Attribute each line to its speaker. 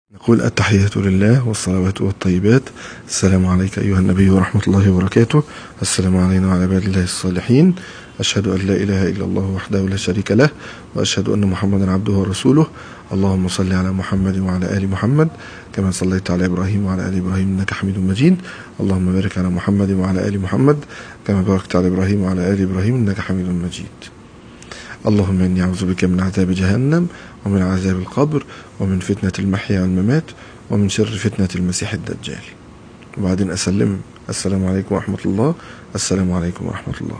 Speaker 1: نقول التحيات لله والصلوات والطيبات. السلام عليك أيها النبي ورحمة الله وبركاته. السلام علينا وعلى عباد الله الصالحين. أشهد أن لا إله إلا الله وحده لا شريك له، وأشهد أن محمدا عبده ورسوله. اللهم صل على محمد وعلى آل محمد كما صليت على إبراهيم وعلى آل إبراهيم إنك حميد مجيد. اللهم بارك على محمد وعلى آل محمد كما باركت على إبراهيم وعلى آل إبراهيم إنك حميد مجيد. اللهم إني أعوذ بك من عذاب جهنم ومن عذاب القبر ومن فتنة المحيا والممات ومن شر فتنة المسيح الدجال. وبعدين أسلم: السلام عليكم ورحمة الله. السلام عليكم ورحمة الله.